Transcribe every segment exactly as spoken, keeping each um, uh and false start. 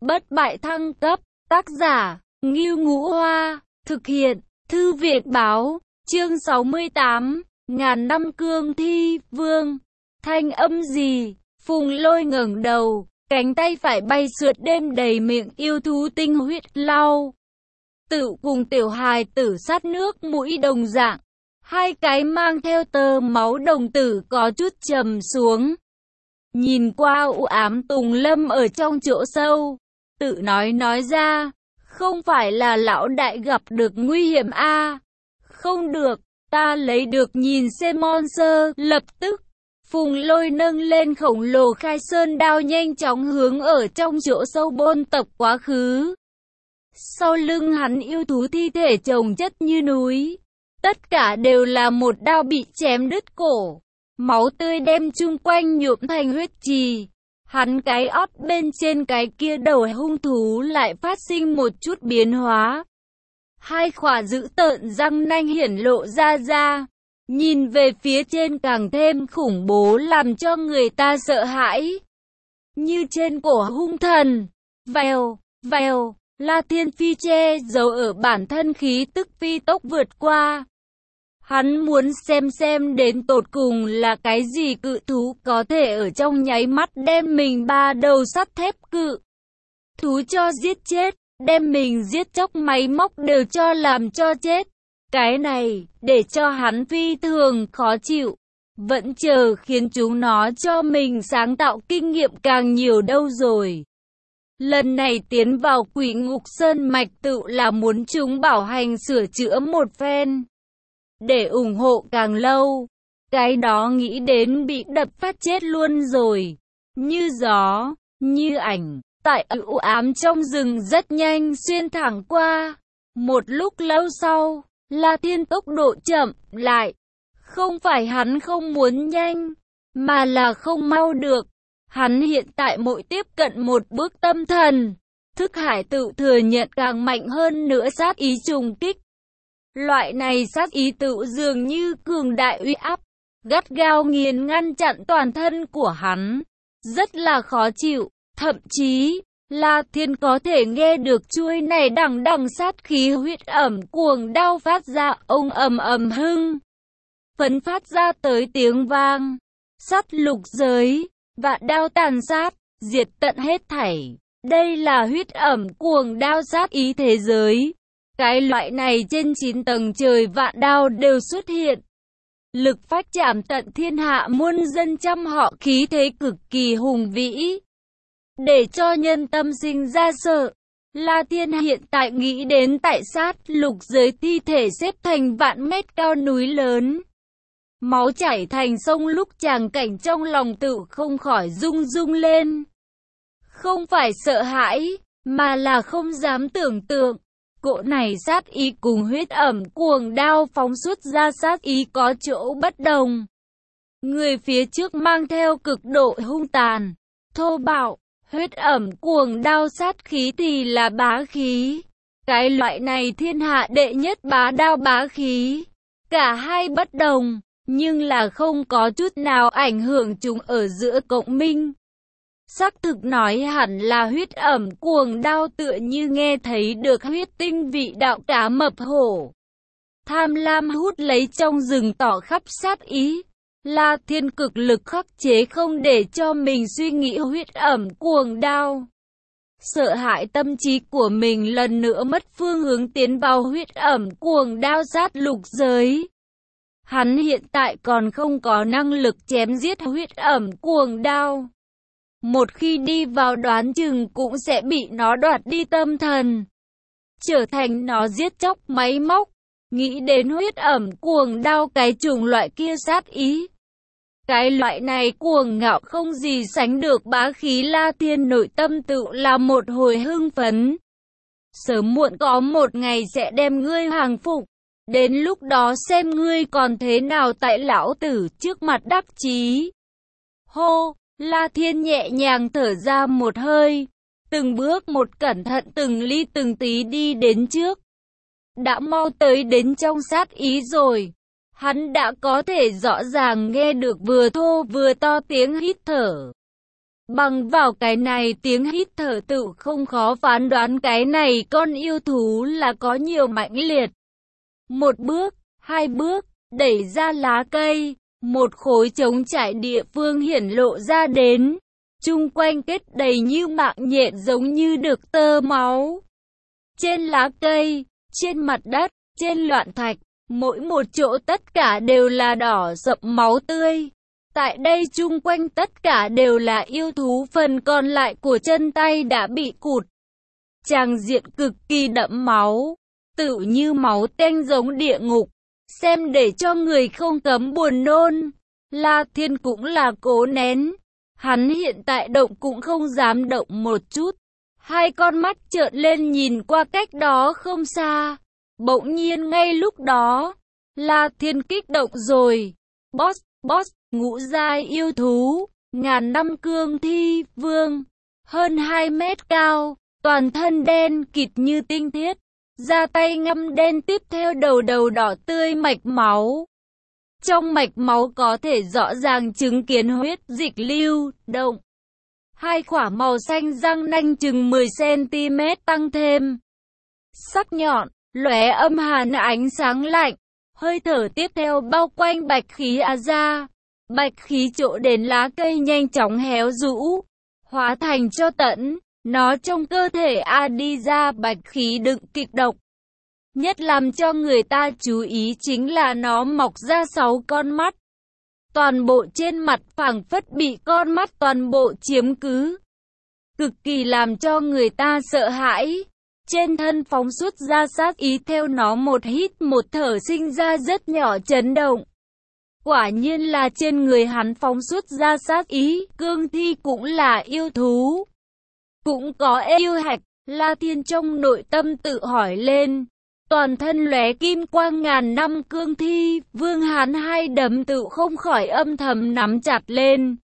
bất bại thăng cấp, tác giả, Ngưu Ngũ Hoa, thực hiện, Thư viện báo, chương sáu mươi tám, ngàn năm cương thi, vương, thanh âm gì, Phùng Lôi ngẩng đầu, cánh tay phải bay sượt đêm đầy miệng yêu thú tinh huyết lau. Tự cùng tiểu hài tử sát nước mũi đồng dạng, hai cái mang theo tơ máu đồng tử có chút trầm xuống. Nhìn qua u ám tùng lâm ở trong chỗ sâu, tự nói nói ra, không phải là lão đại gặp được nguy hiểm a à? Không được, ta lấy được nhìn xem monster, lập tức. Phùng Lôi nâng lên khổng lồ khai sơn đao nhanh chóng hướng ở trong chỗ sâu bôn tập quá khứ. Sau lưng hắn yêu thú thi thể chồng chất như núi. Tất cả đều là một đao bị chém đứt cổ. Máu tươi đem chung quanh nhuộm thành huyết trì. Hắn cái ót bên trên cái kia đầu hung thú lại phát sinh một chút biến hóa. Hai khỏa dữ tợn răng nanh hiển lộ ra ra. Nhìn về phía trên càng thêm khủng bố làm cho người ta sợ hãi. Như trên cổ hung thần. Vèo, vèo, La Thiên Phi che giấu ở bản thân khí tức phi tốc vượt qua. Hắn muốn xem xem đến tột cùng là cái gì cự thú có thể ở trong nháy mắt đem mình ba đầu sắt thép cự thú cho giết chết, đem mình giết chóc máy móc đều cho làm cho chết. Cái này, để cho hắn phi thường khó chịu, vẫn chờ khiến chúng nó cho mình sáng tạo kinh nghiệm càng nhiều đâu rồi. Lần này tiến vào Quỷ Ngục Sơn Mạch tự là muốn chúng bảo hành sửa chữa một phen. Để ủng hộ càng lâu, cái đó nghĩ đến bị đập phát chết luôn rồi. Như gió, như ảnh, tại u ám trong rừng rất nhanh xuyên thẳng qua. Một lúc lâu sau, La Thiên tốc độ chậm lại. Không phải hắn không muốn nhanh, mà là không mau được. Hắn hiện tại mỗi tiếp cận một bước tâm thần, thức hải tự thừa nhận càng mạnh hơn nữa sát ý trùng kích. Loại này sát ý tự dường như cường đại uy áp, gắt gao nghiền ngăn chặn toàn thân của hắn, rất là khó chịu, thậm chí, La Thiên có thể nghe được chuôi này đằng đằng sát khí huyết ẩm cuồng đao phát ra ông ầm ầm hưng. Phấn phát ra tới tiếng vang, sát lục giới, vạn đao tàn sát, diệt tận hết thảy. Đây là huyết ẩm cuồng đao sát ý thế giới. Cái loại này trên chín tầng trời vạn đao đều xuất hiện. Lực phách chạm tận thiên hạ muôn dân trăm họ khí thế cực kỳ hùng vĩ. Để cho nhân tâm sinh ra sợ, La Thiên hiện tại nghĩ đến tại sát lục giới thi thể xếp thành vạn mét cao núi lớn. Máu chảy thành sông lúc tràng cảnh trong lòng tự không khỏi rung rung lên. Không phải sợ hãi, mà là không dám tưởng tượng. Cỗ này sát ý cùng huyết ẩm cuồng đao phóng xuất ra sát ý có chỗ bất đồng. Người phía trước mang theo cực độ hung tàn, thô bạo, huyết ẩm cuồng đao sát khí thì là bá khí. Cái loại này thiên hạ đệ nhất bá đao bá khí. Cả hai bất đồng, nhưng là không có chút nào ảnh hưởng chúng ở giữa cộng minh. Xác thực nói hẳn là huyết ẩm cuồng đao tựa như nghe thấy được huyết tinh vị đạo cá mập hổ. Tham lam hút lấy trong rừng tỏ khắp sát ý. La Thiên cực lực khắc chế không để cho mình suy nghĩ huyết ẩm cuồng đao. Sợ hãi tâm trí của mình lần nữa mất phương hướng tiến vào huyết ẩm cuồng đao sát lục giới. Hắn hiện tại còn không có năng lực chém giết huyết ẩm cuồng đao. Một khi đi vào đoán chừng cũng sẽ bị nó đoạt đi tâm thần, trở thành nó giết chóc máy móc. Nghĩ đến huyết ẩm cuồng đao cái chủng loại kia sát ý. Cái loại này cuồng ngạo không gì sánh được bá khí. La Thiên nội tâm tự là một hồi hưng phấn. Sớm muộn có một ngày sẽ đem ngươi hàng phục. Đến lúc đó xem ngươi còn thế nào tại lão tử trước mặt đắc chí. Hô! La Thiên nhẹ nhàng thở ra một hơi, từng bước một cẩn thận từng ly từng tí đi đến trước. Đã mau tới đến trong sát ý rồi, hắn đã có thể rõ ràng nghe được vừa thô vừa to tiếng hít thở. Bằng vào cái này tiếng hít thở tự không khó phán đoán cái này con yêu thú là có nhiều mãnh liệt. Một bước, hai bước, đẩy ra lá cây, một khối trống trải địa phương hiển lộ ra đến. Chung quanh kết đầy như mạng nhện giống như được tơ máu. Trên lá cây, trên mặt đất, trên loạn thạch, mỗi một chỗ tất cả đều là đỏ sậm máu tươi. Tại đây chung quanh tất cả đều là yêu thú, phần còn lại của chân tay đã bị cụt. Tràng diện cực kỳ đẫm máu, tựu như máu tanh giống địa ngục, xem để cho người không cấm buồn nôn. La Thiên cũng là cố nén, hắn hiện tại động cũng không dám động một chút. Hai con mắt trợn lên nhìn qua cách đó không xa. Bỗng nhiên ngay lúc đó, La Thiên kích động rồi. Boss, boss, ngũ giai yêu thú, ngàn năm cương thi vương, hơn hai mét cao, toàn thân đen kịt như tinh thiết, da tay ngăm đen, tiếp theo đầu đầu đỏ tươi mạch máu. Trong mạch máu có thể rõ ràng chứng kiến huyết dịch lưu động. Hai quả màu xanh răng nanh chừng mười xăng ti mét tăng thêm. Sắc nhọn, lóe âm hàn ánh sáng lạnh. Hơi thở tiếp theo bao quanh bạch khí á ra. Bạch khí chỗ đến lá cây nhanh chóng héo rũ, hóa thành cho tẫn. Nó trong cơ thể A đi ra bạch khí đựng kịch độc. Nhất làm cho người ta chú ý chính là nó mọc ra sáu con mắt. Toàn bộ trên mặt phảng phất bị con mắt toàn bộ chiếm cứ. Cực kỳ làm cho người ta sợ hãi. Trên thân phóng xuất ra sát ý, theo nó một hít một thở sinh ra rất nhỏ chấn động. Quả nhiên là trên người hắn phóng xuất ra sát ý, cương thi cũng là yêu thú. Cũng có yêu hạch, La Thiên trong nội tâm tự hỏi lên. Toàn thân lóe kim quang ngàn năm cương thi, vương hắn hai đấm tự không khỏi âm thầm nắm chặt lên.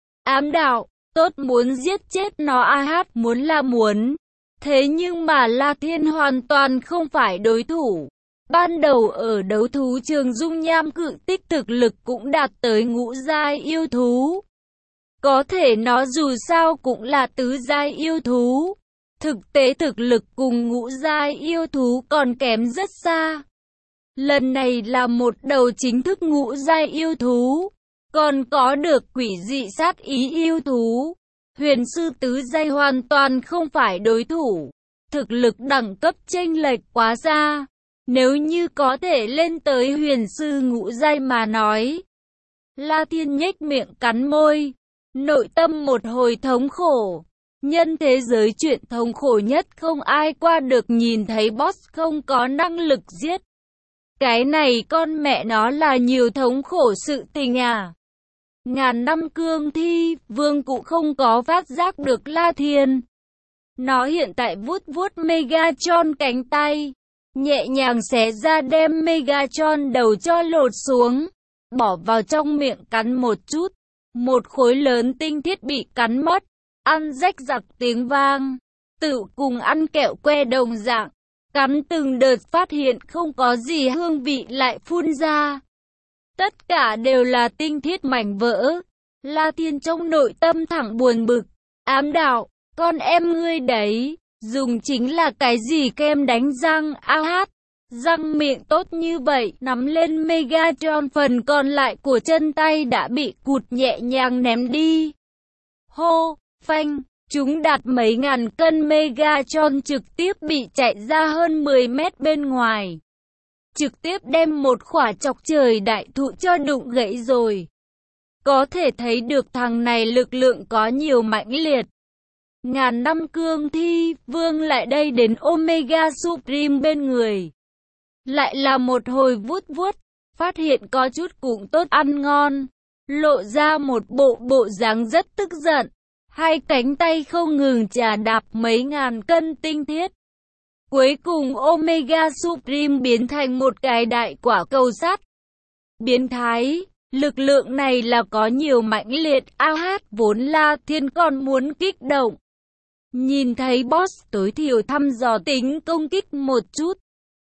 Ám đạo, tốt muốn giết chết nó a hát muốn là muốn. Thế nhưng mà La Thiên hoàn toàn không phải đối thủ. Ban đầu ở đấu thú trường dung nham cự tích thực lực cũng đạt tới ngũ giai yêu thú. Có thể nó dù sao cũng là tứ giai yêu thú. Thực tế thực lực cùng ngũ giai yêu thú còn kém rất xa. Lần này là một đầu chính thức ngũ giai yêu thú. Còn có được quỷ dị sát ý yêu thú. Huyền sư tứ giai hoàn toàn không phải đối thủ. Thực lực đẳng cấp chênh lệch quá xa. Nếu như có thể lên tới huyền sư ngũ giai mà nói. La Thiên nhếch miệng cắn môi. Nội tâm một hồi thống khổ. Nhân thế giới chuyện thống khổ nhất không ai qua được, nhìn thấy boss không có năng lực giết. Cái này con mẹ nó là nhiều thống khổ sự tình à. Ngàn năm cương thi, vương cũng không có phát giác được La Thiên. Nó hiện tại vuốt vuốt Megatron cánh tay. Nhẹ nhàng xé ra đem Megatron đầu cho lột xuống. Bỏ vào trong miệng cắn một chút. Một khối lớn tinh thiết bị cắn mất. Ăn rách rặc tiếng vang. Tự cùng ăn kẹo que đồng dạng. Cắn từng đợt phát hiện không có gì hương vị lại phun ra. Tất cả đều là tinh thiết mảnh vỡ. La Thiên trong nội tâm thẳng buồn bực. Ám đạo, con em ngươi đấy, dùng chính là cái gì kem đánh răng a hát. Răng miệng tốt như vậy, nắm lên Megatron, phần còn lại của chân tay đã bị cụt nhẹ nhàng ném đi. Hô, phanh, chúng đặt mấy ngàn cân Megatron trực tiếp bị chạy ra hơn mười mét bên ngoài. Trực tiếp đem một khỏa chọc trời đại thụ cho đụng gãy rồi. Có thể thấy được thằng này lực lượng có nhiều mãnh liệt. Ngàn năm cương thi, vương lại đây đến Omega Supreme bên người. Lại là một hồi vuốt vuốt, phát hiện có chút cũng tốt ăn ngon. Lộ ra một bộ bộ dáng rất tức giận. Hai cánh tay không ngừng chà đạp mấy ngàn cân tinh thiết. Cuối cùng Omega Supreme biến thành một cái đại quả cầu sắt. Biến thái, lực lượng này là có nhiều mãnh liệt a hát, vốn La Thiên còn muốn kích động. Nhìn thấy boss tối thiểu thăm dò tính công kích một chút.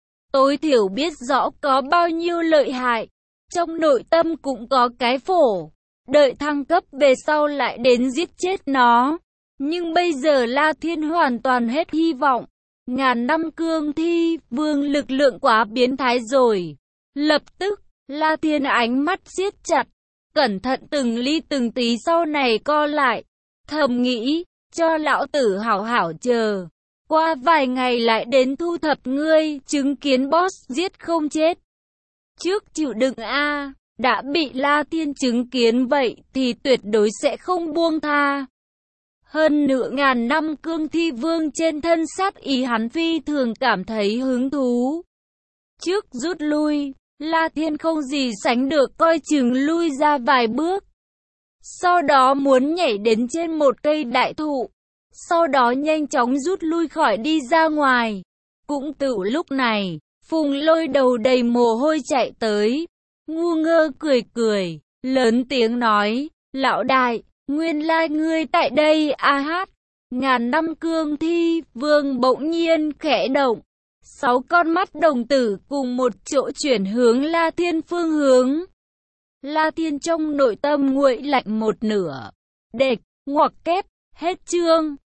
Tối thiểu biết rõ có bao nhiêu lợi hại. Trong nội tâm cũng có cái phổ. đợi thăng cấp về sau lại đến giết chết nó. Nhưng bây giờ La Thiên hoàn toàn hết hy vọng. Ngàn năm cương thi vương lực lượng quá biến thái rồi. Lập tức, La Thiên ánh mắt siết chặt, cẩn thận từng ly từng tí sau này co lại. Thầm nghĩ, cho lão tử hảo hảo chờ. Qua vài ngày lại đến thu thập ngươi, chứng kiến boss giết không chết. Trước chịu đựng a, đã bị La Thiên chứng kiến vậy thì tuyệt đối sẽ không buông tha. Hơn nửa ngàn năm cương thi vương trên thân sát ý hắn phi thường cảm thấy hứng thú. Trước rút lui, La Thiên không gì sánh được coi chừng lui ra vài bước. Sau đó muốn nhảy đến trên một cây đại thụ. Sau đó nhanh chóng rút lui khỏi đi ra ngoài. Cũng từ lúc này, Phùng Lôi đầu đầy mồ hôi chạy tới. Ngu ngơ cười cười, lớn tiếng nói, lão đại, nguyên lai ngươi tại đây a hát. Ngàn năm cương thi, vương bỗng nhiên khẽ động. Sáu con mắt đồng tử cùng một chỗ chuyển hướng La Thiên phương hướng. La Thiên trong nội tâm nguội lạnh một nửa. Địch, ngoặc kép, hết chương.